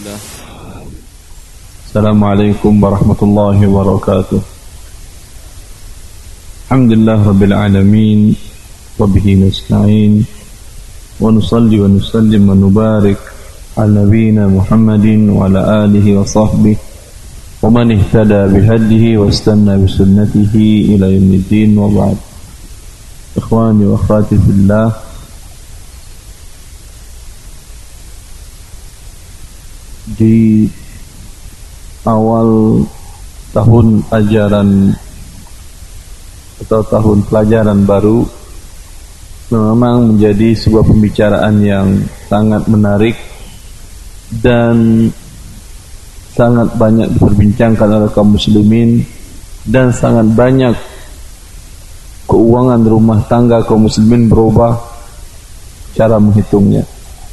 Bismillah. Assalamualaikum warahmatullahi wabarakatuh. Alhamdulillah rabbil alamin wa bihi nasta'in wa nusalli wa nusallim wa nubarik ala nabiyyina Muhammadin wa ala alihi wa sahbihi wa man ihtada bihadihi wa istanna bi sunnatihi ila yaumiddin wa ba'd. Ikhwani wa akhwati fillah, di awal tahun ajaran atau tahun pelajaran baru memang menjadi sebuah pembicaraan yang sangat menarik dan sangat banyak diperbincangkan oleh kaum muslimin, dan sangat banyak keuangan rumah tangga kaum muslimin berubah cara menghitungnya.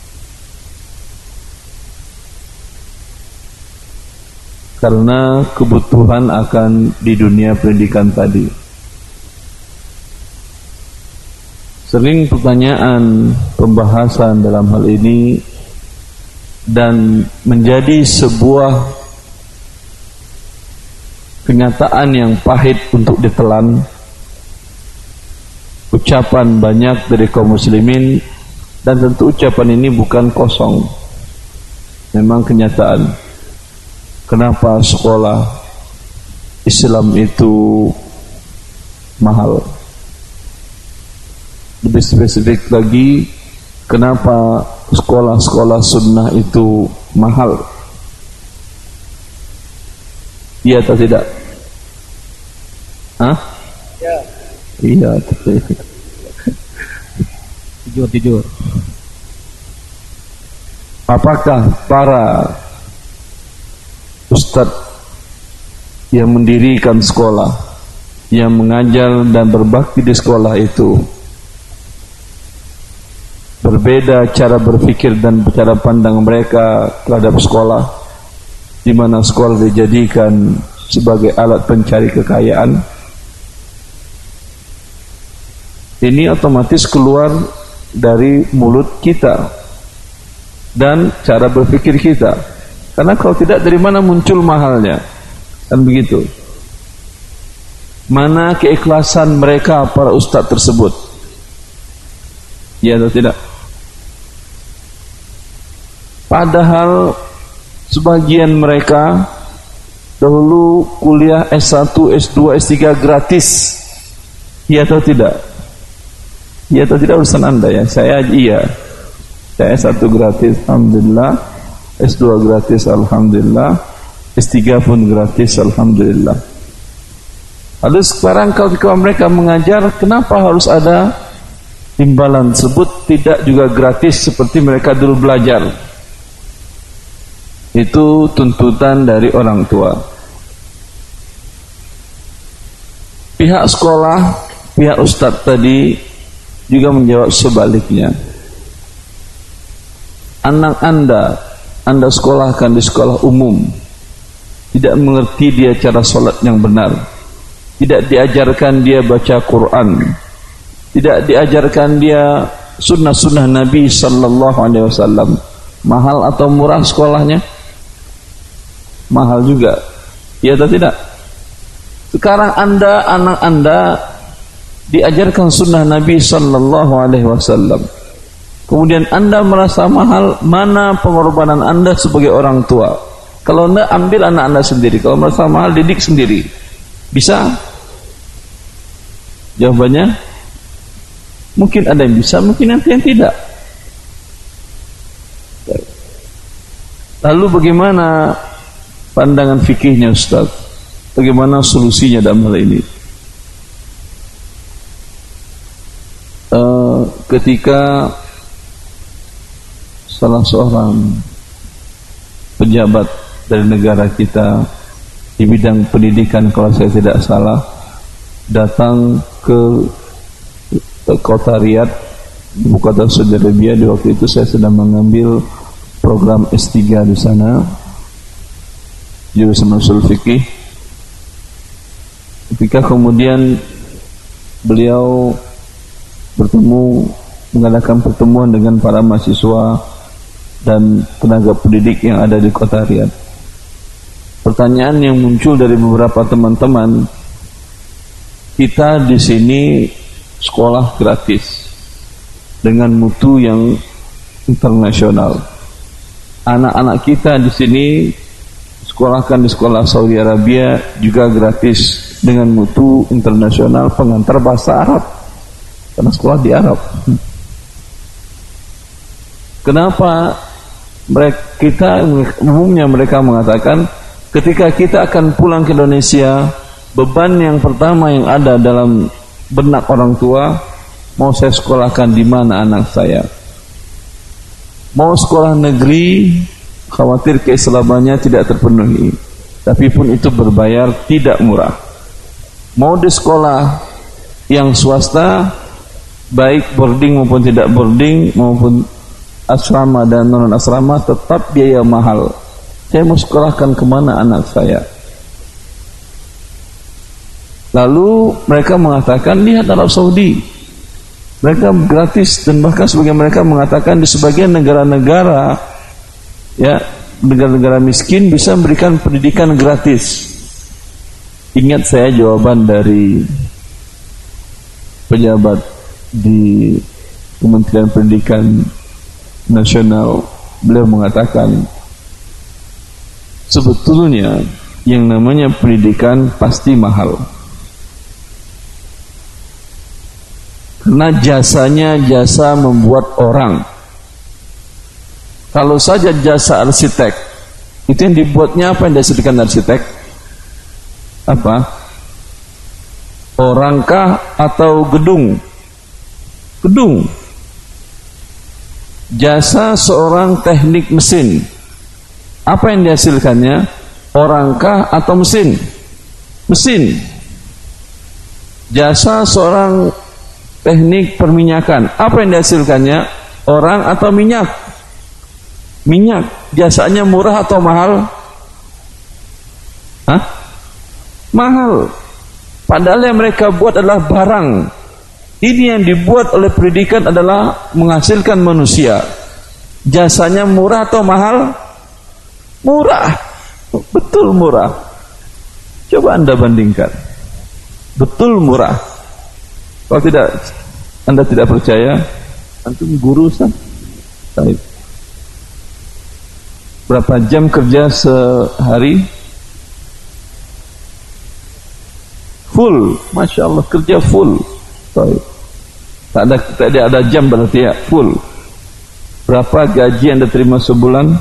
Karena kebutuhan akan di dunia pendidikan tadi. Sering pertanyaan, pembahasan dalam hal ini, dan menjadi sebuah kenyataan yang pahit untuk ditelan. Ucapan banyak dari kaum muslimin, dan tentu ucapan ini bukan kosong, memang kenyataan. Kenapa sekolah Islam itu mahal? Lebih spesifik lagi, kenapa sekolah-sekolah sunnah itu mahal? Iya atau tidak? Hah? Ya. Iya. Jujur. Apakah para ustadz yang mendirikan sekolah, yang mengajar dan berbakti di sekolah itu berbeda cara berpikir dan cara pandang mereka terhadap sekolah, di mana sekolah dijadikan sebagai alat pencari kekayaan? Ini otomatis keluar dari mulut kita dan cara berpikir kita. Karena kalau tidak, dari mana muncul mahalnya? Kan begitu. Mana keikhlasan mereka para ustadz tersebut? Ya atau tidak? Padahal sebagian mereka dahulu kuliah S1, S2, S3 gratis. Ya atau tidak? Ya atau tidak urusan Anda ya? Saya iya. Saya S1 gratis, alhamdulillah. S2 gratis, alhamdulillah. S3 pun gratis, alhamdulillah. Lalu sekarang kalau mereka mengajar, kenapa harus ada imbalan tersebut? Tidak juga gratis seperti mereka dulu belajar. Itu tuntutan dari orang tua. Pihak sekolah, pihak ustadz tadi juga menjawab sebaliknya. Anak Anda sekolahkan di sekolah umum, tidak mengerti dia cara sholat yang benar, tidak diajarkan dia baca Quran, tidak diajarkan dia sunnah-sunnah Nabi sallallahu alaihi wasallam. Mahal atau murah sekolahnya? Mahal juga. Ya atau tidak? Sekarang anak Anda diajarkan sunnah Nabi sallallahu alaihi wasallam. Kemudian Anda merasa mahal, mana pengorbanan Anda sebagai orang tua? Kalau Anda ambil anak Anda sendiri, kalau merasa mahal, didik sendiri. Bisa? Jawabannya, mungkin ada yang bisa, mungkin ada yang tidak. Lalu bagaimana pandangan fikihnya Ustaz? Bagaimana solusinya dalam hal ini? Ketika salah seorang pejabat dari negara kita di bidang pendidikan, kalau saya tidak salah, datang ke kota Riyadh, ibu kota Saudi Arabia. Di waktu itu saya sedang mengambil program S3 di sana, jurusan usul fikih. Ketika kemudian beliau mengadakan pertemuan dengan para mahasiswa dan tenaga pendidik yang ada di Kota Riyadh. Pertanyaan yang muncul dari beberapa teman-teman, kita di sini sekolah gratis dengan mutu yang internasional. Anak-anak kita di sini sekolahkan di sekolah Saudi Arabia juga gratis dengan mutu internasional pengantar bahasa Arab, karena sekolah di Arab. Kenapa kita umumnya mereka mengatakan ketika kita akan pulang ke Indonesia, beban yang pertama yang ada dalam benak orang tua, mau saya sekolahkan di mana anak saya? Mau sekolah negeri, khawatir keislamannya tidak terpenuhi, tapi pun itu berbayar, tidak murah. Mau di sekolah yang swasta, baik boarding maupun tidak boarding, maupun asrama dan non asrama, tetap biaya mahal. Saya mau sekolahkan kemana anak saya? Lalu mereka mengatakan, lihat Arab Saudi, mereka gratis, dan bahkan sebagian mereka mengatakan di sebagian negara-negara, ya, negara-negara miskin bisa memberikan pendidikan gratis. Ingat saya jawaban dari pejabat di Kementerian Pendidikan Nasional, beliau mengatakan sebetulnya yang namanya pendidikan pasti mahal, karena jasanya jasa membuat orang. Kalau saja jasa arsitek, itu yang dibuatnya apa, yang dihasilkan arsitek? Apa? Orangkah atau gedung? Gedung. Jasa seorang teknik mesin, apa yang dihasilkannya? Orangkah atau mesin? Mesin. Jasa seorang teknik perminyakan, apa yang dihasilkannya? Orang atau minyak? Minyak. Jasanya murah atau mahal? Hah? Mahal. Padahal yang mereka buat adalah barang. Ini yang dibuat oleh pendidikan adalah menghasilkan manusia. Jasanya murah atau mahal? Murah. Betul murah. Coba Anda bandingkan. Betul murah. Kalau tidak, Anda tidak percaya, antum guru sah. Berapa jam kerja sehari? Full, Masya Allah, kerja full. Tak ada jam berarti ya, full. Berapa gaji Anda terima sebulan?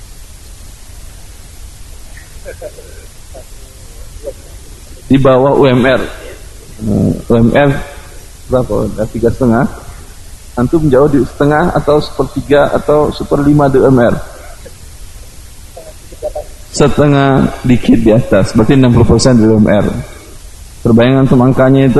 Di bawah UMR. UMR berapa? 3,5. Antum jauh di setengah atau sepertiga atau seperlima di UMR? Setengah dikit di atas, berarti 60% di UMR. Terbayang antum angkanya itu?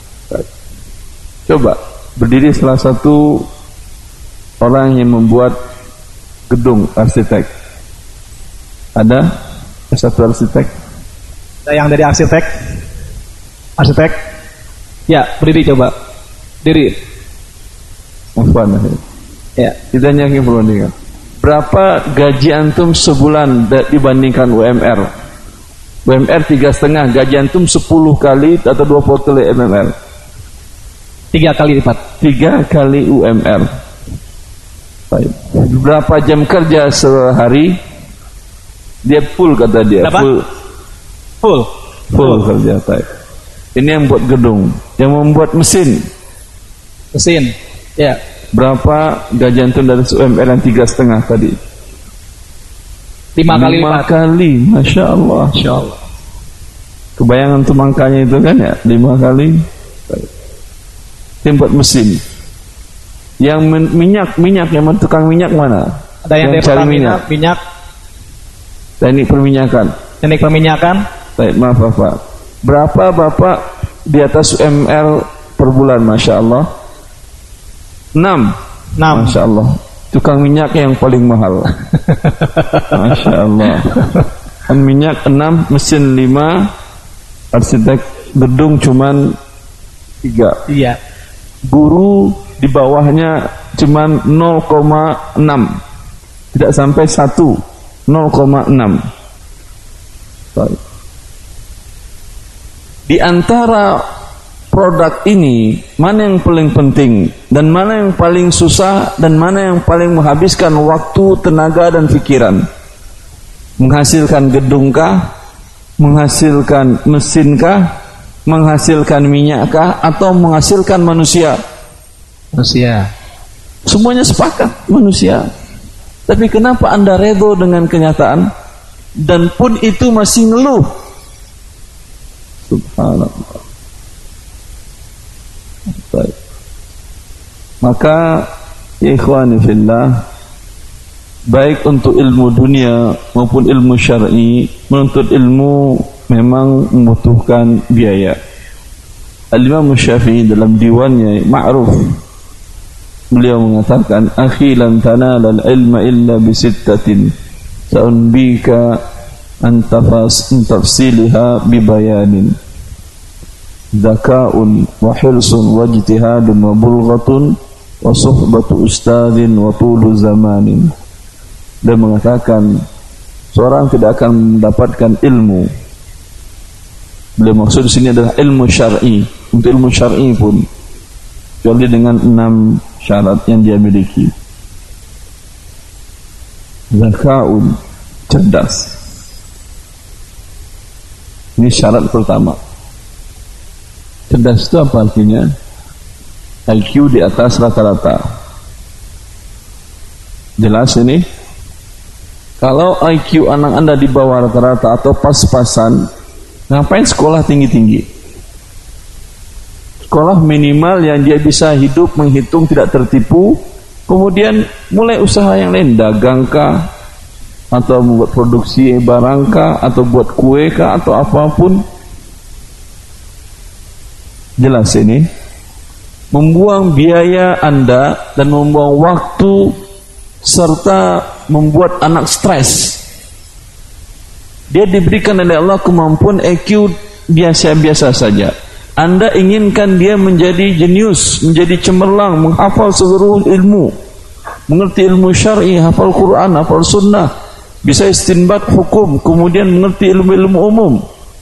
Coba berdiri salah satu orang yang membuat gedung, arsitek. Ada satu arsitek? Yang dari arsitek? Arsitek? Ya, berdiri coba. Diri. Afwan. Ya. Ditanya ke perbandingan. Berapa gaji antum sebulan dibandingkan UMR? UMR 3,5, gaji antum 10 kali atau 20 kali UMR? 3 kali lipat. 3 kali UMR. Baik. Berapa jam kerja sehari? Dia full, kata dia. Berapa? Full kerja. Baik. Ini yang buat gedung, yang membuat mesin. Ya. Berapa gaji antum dari UMR yang 3,5 tadi? 5 kali lipat. 5 kali, Masya Allah. Kebayangan antum angkanya itu kan ya, 5 kali. Tim buat mesin. Yang minyak, yang tukang minyak mana? Ada yang dari Pertamina, minyak. Teknik perminyakan. Baik, maaf Bapak. Berapa Bapak di atas UMR per bulan? Masya Allah. 6. Masya Allah. Tukang minyak yang paling mahal. Masya Allah. Minyak 6, mesin 5, arsitek gedung cuman 3. Iya. Guru di bawahnya cuman 0,6. Tidak sampai 1, 0,6. Baik. Di antara produk ini, mana yang paling penting dan mana yang paling susah dan mana yang paling menghabiskan waktu, tenaga dan pikiran? Menghasilkan gedungkah? Menghasilkan mesinkah? Menghasilkan minyakkah? Atau menghasilkan manusia? Manusia. Semuanya sepakat manusia. Tapi kenapa Anda redha dengan kenyataan dan pun itu masih ngeluh? Subhanallah. Baik. Maka ya ikhwani fillah, baik untuk ilmu dunia maupun ilmu syar'i, menuntut ilmu memang membutuhkan biaya. Al-Imam Syafi'i dalam diwannya Ma'ruf, beliau mengatakan, akhi lan tanala al-ilma illa bisittatin sa'unbika an tafsiliha bibayanin zaka'un wa hirsun wa ijtihadun wa bulghatun wa suhbatu ustadhin wa tulu zamanin. Dia mengatakan seorang tidak akan mendapatkan ilmu. Beliau maksud di sini adalah ilmu syar'i. Untuk ilmu syar'i pun kecuali dengan 6 syarat yang dia miliki. Zaka'un, cerdas. Ini syarat pertama. Cerdas itu apa artinya? IQ di atas rata-rata. Jelas ini? Kalau IQ anak Anda di bawah rata-rata atau pas-pasan, ngapain sekolah tinggi-tinggi? Sekolah minimal yang dia bisa hidup, menghitung, tidak tertipu. Kemudian mulai usaha yang lain, dagangkah, atau membuat produksi barangkah, atau buat kuekah, atau apapun. Jelas ini? Membuang biaya Anda dan membuang waktu serta membuat anak stres. Dia diberikan oleh Allah kemampuan IQ biasa-biasa saja. Anda inginkan dia menjadi jenius, menjadi cemerlang, menghafal seluruh ilmu, mengerti ilmu syar'i, hafal Quran, hafal sunnah, bisa istinbat hukum, kemudian mengerti ilmu-ilmu umum.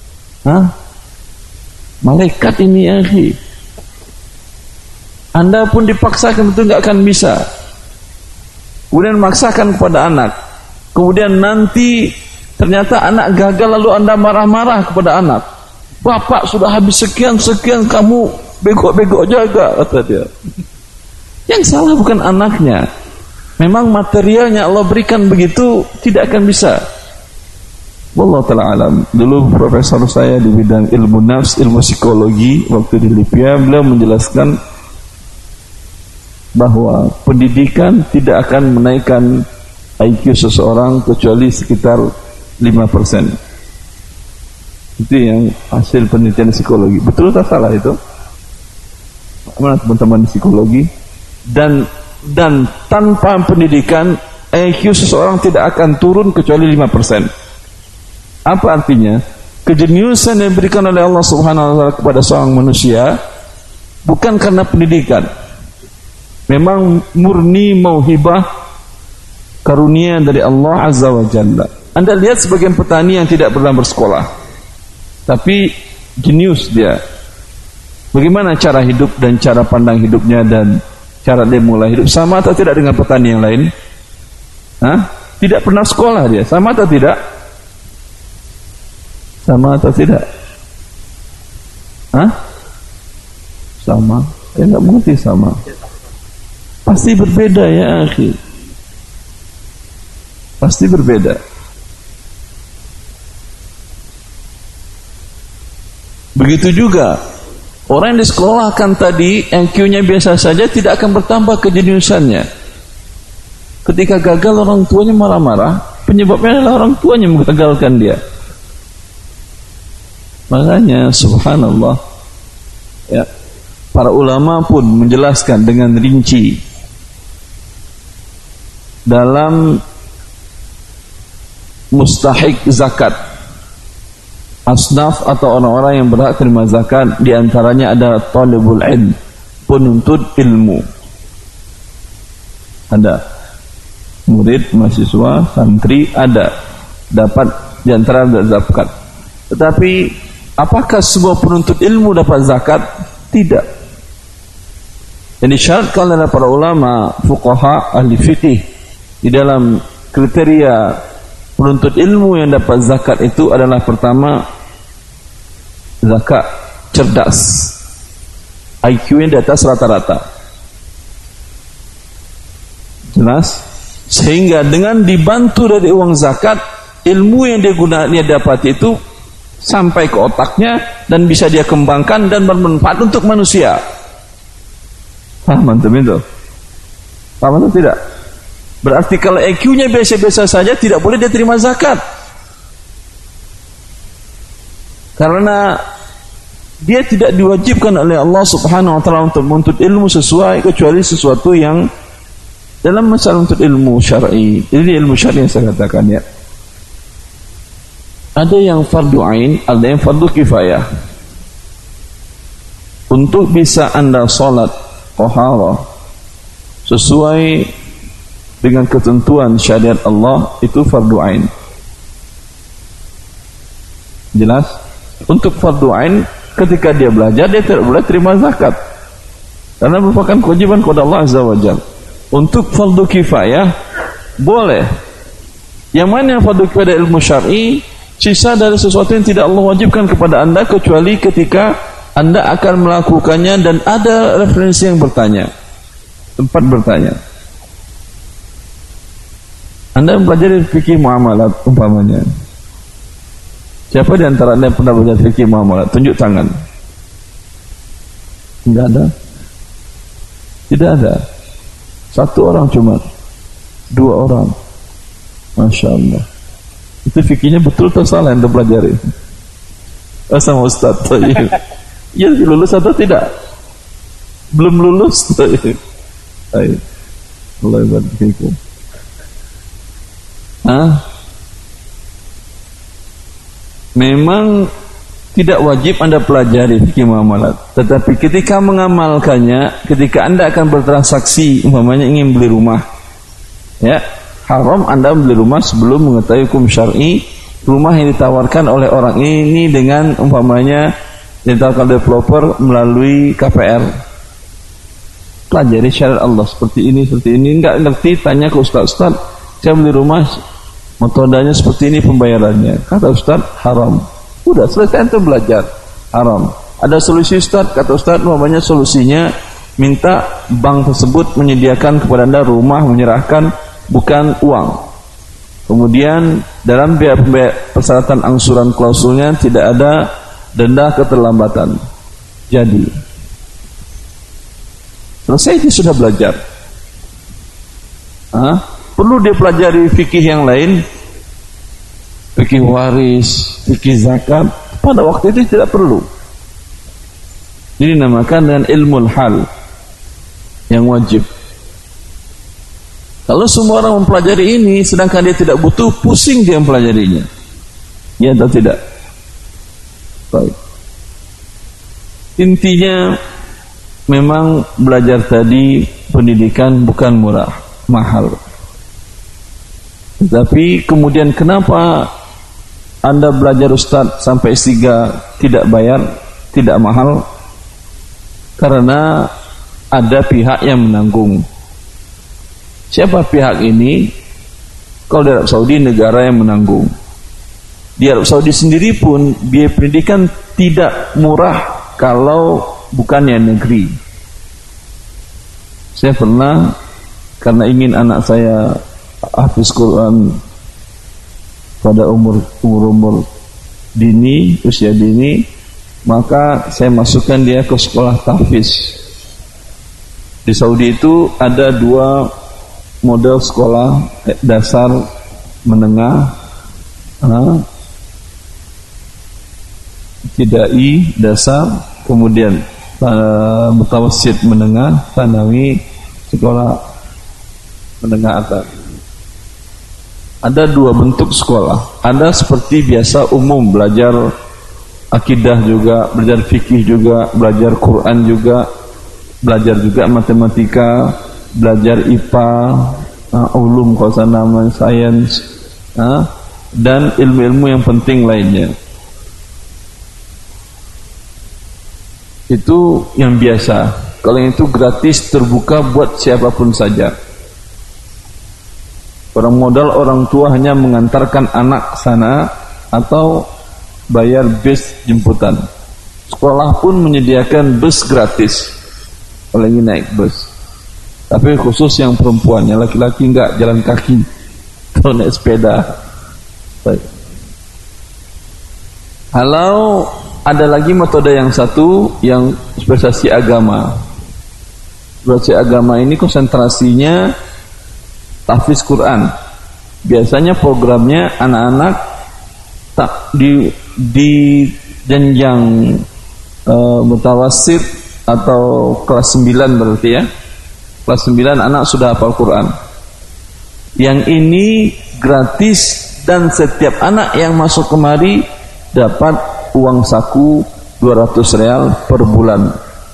Malaikat ini ya akhi. Anda pun dipaksakan itu enggak akan bisa. Kemudian memaksakan kepada anak. Kemudian nanti ternyata anak gagal, lalu Anda marah-marah kepada anak. Bapak sudah habis sekian-sekian, kamu bego-bego jaga, kata dia. Yang salah bukan anaknya. Memang materialnya Allah berikan begitu, tidak akan bisa. Wallahu ta'ala alam. Dulu profesor saya di bidang ilmu nafs, ilmu psikologi, waktu di Libya, beliau menjelaskan bahwa pendidikan tidak akan menaikkan IQ seseorang kecuali sekitar 5%. Itu yang hasil penelitian psikologi. Betul tak salah itu? Mana teman-teman psikologi? Dan tanpa pendidikan IQ seseorang tidak akan turun kecuali 5%. Apa artinya? Kejeniusan yang diberikan oleh Allah Subhanahu wa taala kepada seorang manusia bukan karena pendidikan. Memang murni mauhibah, karunia dari Allah Azza wa Jalla. Anda lihat sebagian petani yang tidak pernah bersekolah, tapi jenius dia. Bagaimana cara hidup dan cara pandang hidupnya dan cara dia mulai hidup, sama atau tidak dengan petani yang lain? Tidak pernah sekolah dia, sama atau tidak? Sama atau tidak? Sama. Saya nggak mengerti sama. Pasti berbeda ya akhi. Pasti berbeda. Begitu juga orang yang disekolahkan tadi IQ-nya biasa saja tidak akan bertambah kejeniusannya. Ketika gagal orang tuanya marah-marah, penyebabnya adalah orang tuanya menggagalkan dia. Makanya subhanallah ya, para ulama pun menjelaskan dengan rinci dalam mustahik zakat, asnaf atau orang-orang yang berhak terima zakat, diantaranya ada talibul ilm, penuntut ilmu. Ada murid, mahasiswa, santri ada dapat di antara zakat. Tetapi apakah semua penuntut ilmu dapat zakat? Tidak. Yang disyaratkan oleh para ulama, fuqaha, ahli fikih di dalam kriteria penuntut ilmu yang dapat zakat itu adalah pertama, zakat cerdas, IQ-nya di atas rata-rata. Jelas? Sehingga dengan dibantu dari uang zakat, ilmu yang dia dapat itu sampai ke otaknya dan bisa dia kembangkan dan bermanfaat untuk manusia. Paham antum itu? Paham atau tidak? Berarti kalau IQ-nya biasa-biasa saja, tidak boleh dia terima zakat. Karena dia tidak diwajibkan oleh Allah Subhanahu wa taala untuk menuntut ilmu sesuai, kecuali sesuatu yang dalam masalah untuk ilmu syar'i. Jadi ilmu syar'i yang saya katakan ya. Ada yang fardu ain, ada yang fardu kifayah. Untuk bisa Anda salat taharah sesuai dengan ketentuan syariat Allah, itu fardu ain. Jelas? Untuk fardu ain, ketika dia belajar, dia tidak boleh terima zakat karena merupakan kewajiban kepada Allah Azza wa Jalla. Untuk fardu kifayah boleh. Yang mana yang fardu kifayah ilmu syar'i, sisa dari sesuatu yang tidak Allah wajibkan kepada Anda, kecuali ketika Anda akan melakukannya dan ada referensi yang bertanya, tempat bertanya. Anda mempelajari fikih muamalat umpamanya. Siapa di antara Anda yang pernah belajar fikih muamalat? Tunjuk tangan. Tidak ada? Tidak ada. Satu orang cuma, dua orang. Masya Allah. Itu fikihnya betul atau salah yang Anda pelajari? Sama Ustaz. Ya, lulus atau tidak? Belum lulus. Baik. Allah ibadah fikum. Memang tidak wajib Anda pelajari fikih muamalat, tetapi ketika mengamalkannya, ketika Anda akan bertransaksi, umpamanya ingin beli rumah, ya, haram Anda beli rumah sebelum mengetahui hukum syar'i rumah yang ditawarkan oleh orang ini dengan umpamanya ditawarkan developer melalui KPR. Pelajari syariat Allah seperti ini, enggak ngerti, tanya ke Ustaz, saya beli rumah metodenya seperti ini pembayarannya. Kata Ustaz, haram. Udah selesai itu belajar, haram. Ada solusi Ustaz, kata Ustaz, namanya solusinya minta bank tersebut menyediakan kepada Anda rumah, menyerahkan bukan uang. Kemudian dalam biaya persyaratan angsuran klausulnya tidak ada denda keterlambatan. Jadi selesai, dia sudah belajar. Perlu dia pelajari fikih yang lain, fikih waris, fikih zakat. Pada waktu itu tidak perlu. Ini dinamakan dengan ilmu hal yang wajib. Kalau semua orang mempelajari ini, sedangkan dia tidak butuh, pusing dia mempelajarinya. Ya atau tidak? Baik. Intinya memang belajar tadi, pendidikan bukan murah, mahal. Tapi kemudian kenapa Anda belajar Ustaz sampai S3 tidak bayar, tidak mahal? Karena ada pihak yang menanggung. Siapa pihak ini? Kalau di Arab Saudi, negara yang menanggung. Di Arab Saudi sendiri pun biaya pendidikan tidak murah kalau bukannya negeri. Saya pernah, karena ingin anak saya hafiz Quran pada umur dini, usia dini, maka saya masukkan dia ke sekolah tahfiz. Di Saudi itu ada dua model sekolah, dasar, menengah, ibtidai, dasar, kemudian mutawassit, menengah, tsanawi, sekolah menengah atas. Ada dua bentuk sekolah. Ada seperti biasa umum, belajar akidah juga, belajar fikih juga, belajar Quran juga, belajar juga matematika, belajar IPA, ulum khosanaman, sains, dan ilmu-ilmu yang penting lainnya. Itu yang biasa. Kalau yang itu gratis, terbuka buat siapapun saja. Orang modal orang tua hanya mengantarkan anak sana atau bayar bis jemputan. Sekolah pun menyediakan bus gratis kalau ingin naik bus. Tapi khusus yang perempuan, yang laki-laki enggak, jalan kaki atau naik sepeda. Baik. Kalau ada lagi metode yang satu, yang spesialisasi agama. Spesialisasi agama ini konsentrasinya tahfiz Quran. Biasanya programnya anak-anak tak di jenjang mutawasid atau kelas 9 berarti ya. Kelas 9 anak sudah hafal Quran. Yang ini gratis dan setiap anak yang masuk kemari dapat uang saku 200 real per bulan.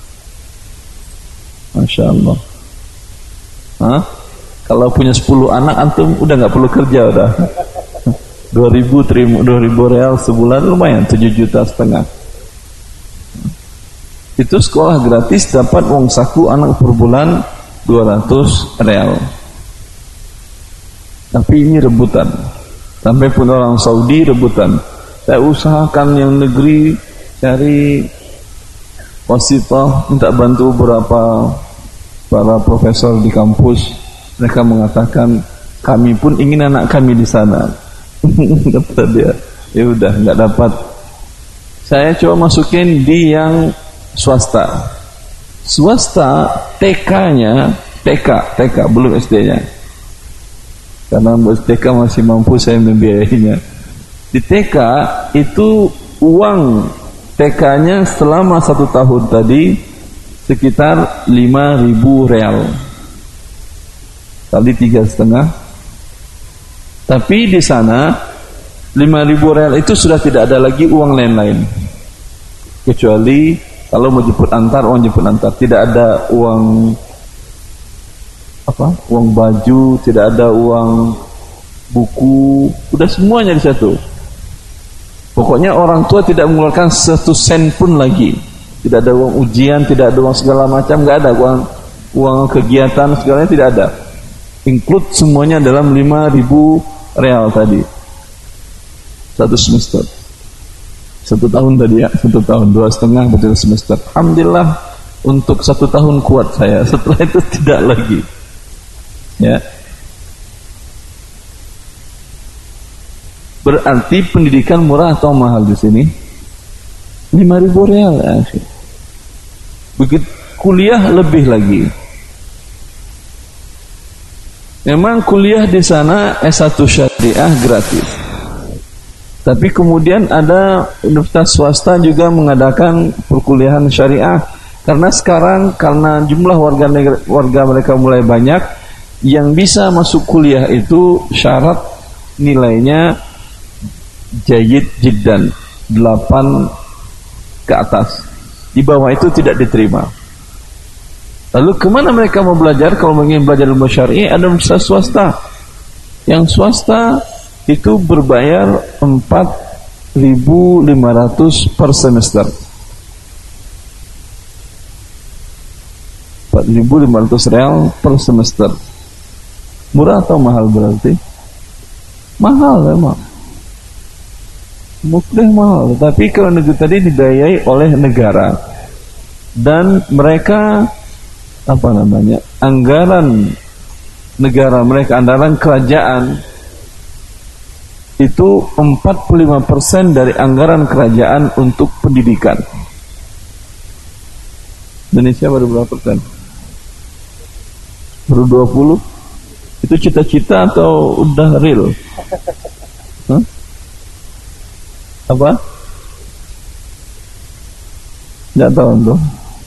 Masya Allah. Kalau punya 10 anak antum udah nggak perlu kerja udah. 2.000 real sebulan lumayan, 7,5 juta. Itu sekolah gratis dapat uang saku anak per bulan 200 real. Tapi ini rebutan. Sampai pun orang Saudi rebutan. Saya usahakan yang negeri cari wasitah, minta bantu beberapa para profesor di kampus. Mereka mengatakan kami pun ingin anak kami di sana. Kata dia, ya udah nggak dapat. Saya coba masukin di yang swasta. Swasta TK-nya, TK belum SD-nya. Karena TK masih mampu saya membiayainya. Di TK itu uang TK-nya selama 1 tahun tadi sekitar 5.000 real kali 3,5. Tapi di sana 5.000 real itu sudah tidak ada lagi uang lain-lain, kecuali kalau mau jemput antar, uang jemput antar. Tidak ada uang uang baju, tidak ada uang buku, udah semuanya di situ. Pokoknya orang tua tidak mengeluarkan 1 sen pun lagi. Tidak ada uang ujian, tidak ada uang segala macam, nggak ada uang kegiatan segalanya, tidak ada. Include semuanya dalam 5.000 real tadi. 1 semester. 1 tahun tadi ya, 1 tahun, 2,5 betul semester. Alhamdulillah untuk 1 tahun kuat saya. Setelah itu tidak lagi. Ya. Berarti pendidikan murah atau mahal di sini? 5.000 real ya. Begitu kuliah lebih lagi. Memang kuliah di sana S1 syariah gratis. Tapi kemudian ada universitas swasta juga mengadakan perkuliahan syariah. Karena sekarang karena jumlah warga mereka mulai banyak, yang bisa masuk kuliah itu syarat nilainya jayyid jiddan, 8 ke atas. Di bawah itu tidak diterima. Lalu kemana mereka mau belajar? Kalau ingin belajar ilmu syar'i, ada universitas swasta. Yang swasta itu berbayar 4.500 per semester. 4.500 real per semester. Murah atau mahal berarti? Mahal memang. Mungkin mahal. Tapi kalau negeri tadi dibiayai oleh negara. Dan mereka anggaran negara mereka, anggaran kerajaan itu 45% dari anggaran kerajaan untuk pendidikan. Indonesia baru berapa persen? Baru 20? Itu cita-cita atau udah real? Apa? Nggak tahu tuh.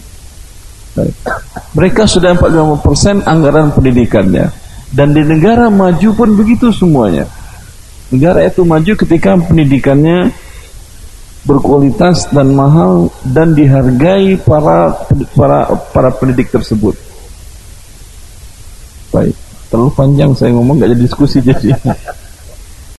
Mereka sudah 45% anggaran pendidikannya. Dan di negara maju pun begitu semuanya. Negara itu maju ketika pendidikannya berkualitas dan mahal dan dihargai para pendidik tersebut. Baik. Terlalu panjang saya ngomong, nggak jadi diskusi jadi.